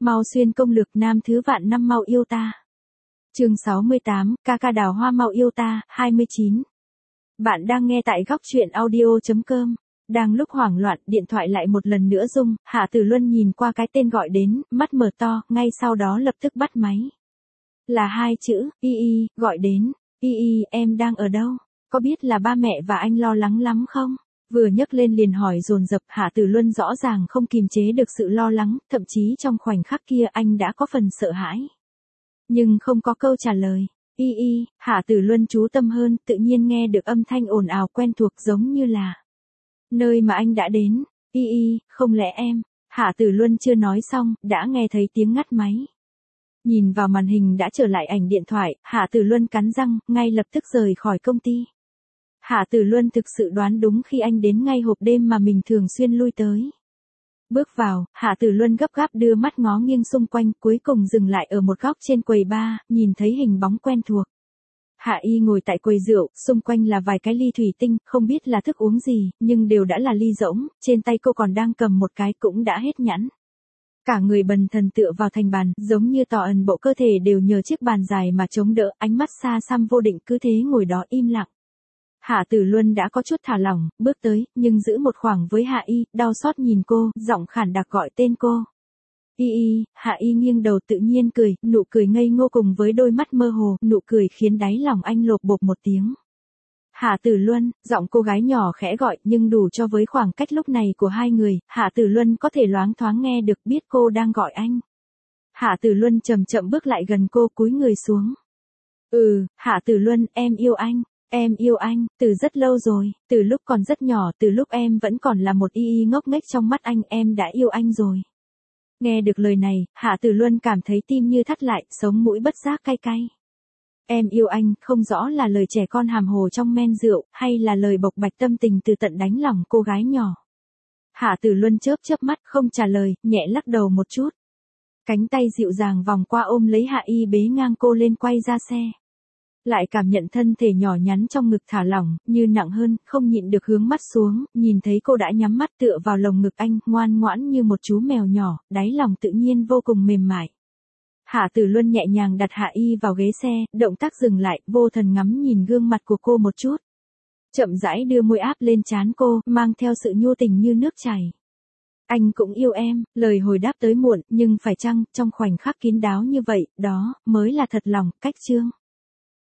Mau xuyên công lược nam thứ vạn năm mau yêu ta. Chương 68, ca ca đào hoa mau yêu ta, 29. Bạn đang nghe tại góc truyện audio.com. Đang lúc hoảng loạn, điện thoại lại một lần nữa rung, Hạ Tử Luân nhìn qua cái tên gọi đến, mắt mở to, ngay sau đó lập tức bắt máy. Là 2 chữ, Y, gọi đến. Y, em đang ở đâu? Có biết là ba mẹ và anh lo lắng lắm không? Vừa nhấc lên liền hỏi dồn dập, Hạ Tử Luân rõ ràng không kìm chế được sự lo lắng, thậm chí trong khoảnh khắc kia anh đã có phần sợ hãi. Nhưng không có câu trả lời. Y, Hạ Tử Luân chú tâm hơn, tự nhiên nghe được âm thanh ồn ào quen thuộc giống như là nơi mà anh đã đến. Y, không lẽ em? Hạ Tử Luân chưa nói xong, đã nghe thấy tiếng ngắt máy. Nhìn vào màn hình đã trở lại ảnh điện thoại, Hạ Tử Luân cắn răng, ngay lập tức rời khỏi công ty. Hạ Tử Luân thực sự đoán đúng khi anh đến ngay hộp đêm mà mình thường xuyên lui tới. Bước vào, Hạ Tử Luân gấp gáp đưa mắt ngó nghiêng xung quanh, cuối cùng dừng lại ở một góc trên quầy bar, nhìn thấy hình bóng quen thuộc. Hạ Y ngồi tại quầy rượu, xung quanh là vài cái ly thủy tinh, không biết là thức uống gì, nhưng đều đã là ly rỗng, trên tay cô còn đang cầm một cái cũng đã hết nhẵn. Cả người bần thần tựa vào thành bàn, giống như tỏ ẩn bộ cơ thể đều nhờ chiếc bàn dài mà chống đỡ, ánh mắt xa xăm vô định cứ thế ngồi đó im lặng. Hạ Tử Luân đã có chút thả lỏng, bước tới, nhưng giữ một khoảng với Hạ Y, đau xót nhìn cô, giọng khản đặc gọi tên cô. Y, Hạ Y nghiêng đầu tự nhiên cười, nụ cười ngây ngô cùng với đôi mắt mơ hồ, nụ cười khiến đáy lòng anh lột bột một tiếng. Hạ Tử Luân, giọng cô gái nhỏ khẽ gọi, nhưng đủ cho với khoảng cách lúc này của hai người, Hạ Tử Luân có thể loáng thoáng nghe được biết cô đang gọi anh. Hạ Tử Luân chậm chậm bước lại gần cô, cúi người xuống. Hạ Tử Luân, em yêu anh. Em yêu anh, từ rất lâu rồi, từ lúc còn rất nhỏ, từ lúc em vẫn còn là một Y ngốc nghếch trong mắt anh, em đã yêu anh rồi. Nghe được lời này, Hạ Tử Luân cảm thấy tim như thắt lại, sống mũi bất giác cay cay. Em yêu anh, không rõ là lời trẻ con hàm hồ trong men rượu, hay là lời bộc bạch tâm tình từ tận đáy lòng cô gái nhỏ. Hạ Tử Luân chớp chớp mắt, không trả lời, nhẹ lắc đầu một chút. Cánh tay dịu dàng vòng qua ôm lấy Hạ Y bế ngang cô lên quay ra xe. Lại cảm nhận thân thể nhỏ nhắn trong ngực thả lỏng, như nặng hơn, không nhịn được hướng mắt xuống, nhìn thấy cô đã nhắm mắt tựa vào lồng ngực anh, ngoan ngoãn như một chú mèo nhỏ, đáy lòng tự nhiên vô cùng mềm mại. Hạ Tử Luân nhẹ nhàng đặt Hạ Y vào ghế xe, động tác dừng lại, vô thần ngắm nhìn gương mặt của cô một chút. Chậm rãi đưa môi áp lên trán cô, mang theo sự nhu tình như nước chảy. Anh cũng yêu em, lời hồi đáp tới muộn, nhưng phải chăng, trong khoảnh khắc kín đáo như vậy, đó, mới là thật lòng, cách chương.